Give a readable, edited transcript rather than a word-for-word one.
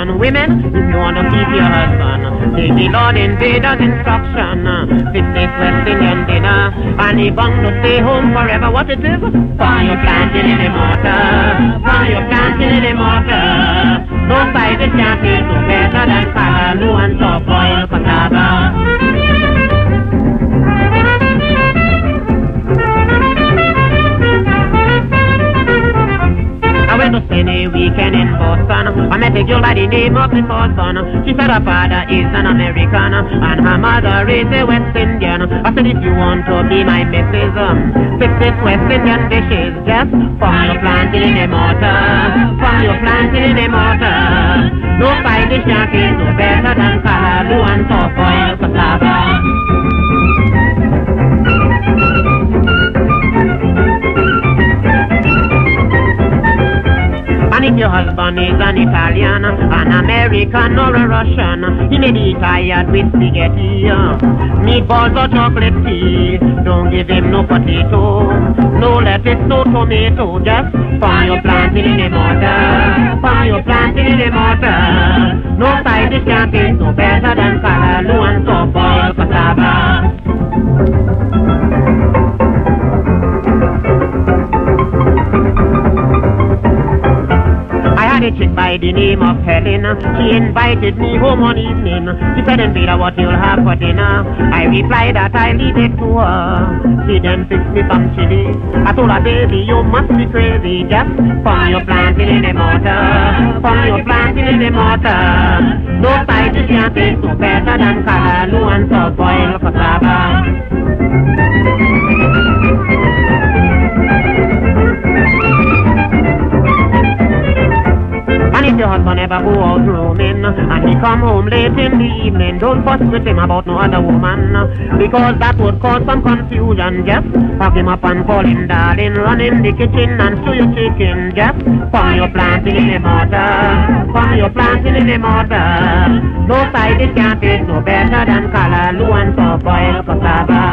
instruction. Women, if you want to keep your husband, take the Lord Invader's instruction. Fix this West Indian dinner, and he bound to stay home forever. What it is? While you're planting in the mortar, while you're planting in the mortar. No side is can't be no better than Callaloo and soft boiled cassava. I went to spend a weekend in Boston. I met a girl by the name of Miss Boston. She said her father is an American and her mother is a West Indian. I said if you want to be my missus, fix this West Indian dishes. Just from your planting in the mortar, from your planting in the mortar. No side dish can't be no better than Callaloo and soft boiled cassava. And if your husband is an Italian, an American or a Russian, he may be tired with spaghetti, meatballs or chocolate tea. Don't give him no potato, no lettuce, no tomato. Just from your planting in the mortar, from your planting in the mortar. No side dish can't taste no better than Callaloo and soft boiled cassava. A chick by the name of Helen. She invited me home one evening. She said, Invader, what you'll have for dinner? I replied that I leave it to her. She then fixed me some chili. I told her, baby, you must be crazy. Just from your planting in the mortar, from your planting in the mortar. No side dish can't taste no better than Callaloo and soft boiled cassava. And if your husband ever go out roaming and he come home late in the evening, don't fuss with him about no other woman, because that would cause some confusion. Just pack him up and call him darling. Run in the kitchen and stew your chicken. Just from your planting in the mortar, from your planting in the mortar. No side dish can't taste no better than Callaloo and soft boiled cassava.